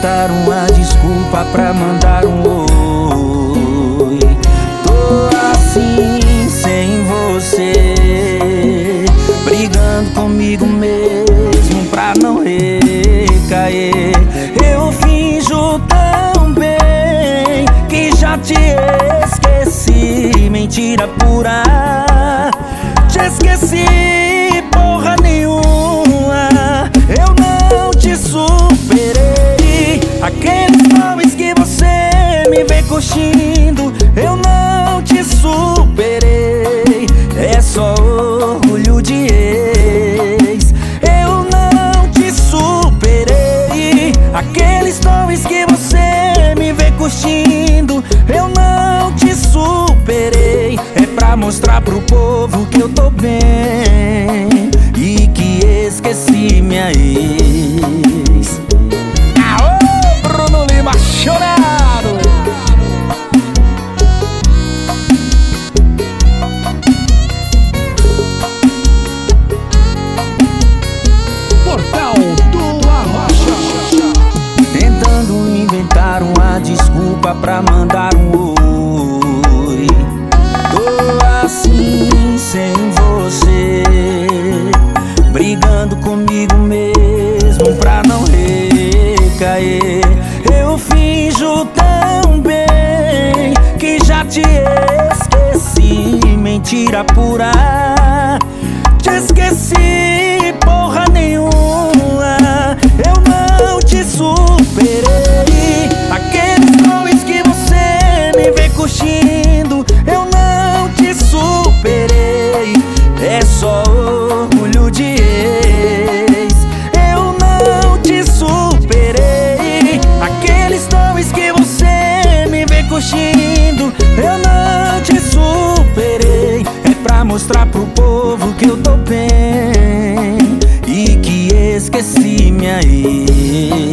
inventar uma desculpa pra mandar um oi. Tô assim sem você, brigando comigo mesmo pra não recair. Eu finjo tão bem que já te esqueci, mentira pura. Te esqueci, porra nenhuma. Eu não te superei. Aqueles nomes que você me vem curtindo, eu não te superei. É só orgulho de ex. Eu não te superei. Aqueles nomes que você me vem curtindo, eu não te superei. É pra mostrar pro povo que eu tô bem e que esqueci minha ex. Aô, Bruno Lima, chorado. Portal do Arrocha. Tentando inventar uma desculpa pra mandar um oi. Tô assim sem você, brigando comigo mesmo pra não recair. Eu finjo tão bem que já te esqueci, mentira pura. Te esqueci, porra nenhuma. Eu não te superei. Aqueles nomes que você me vem curtindo, eu não te superei. É só orgulho de ex. Eu não te superei. Aqueles nomes que você me vem curtindo, eu não te superei. É pra mostrar pro povo que eu tô bem e que esqueci minha ex.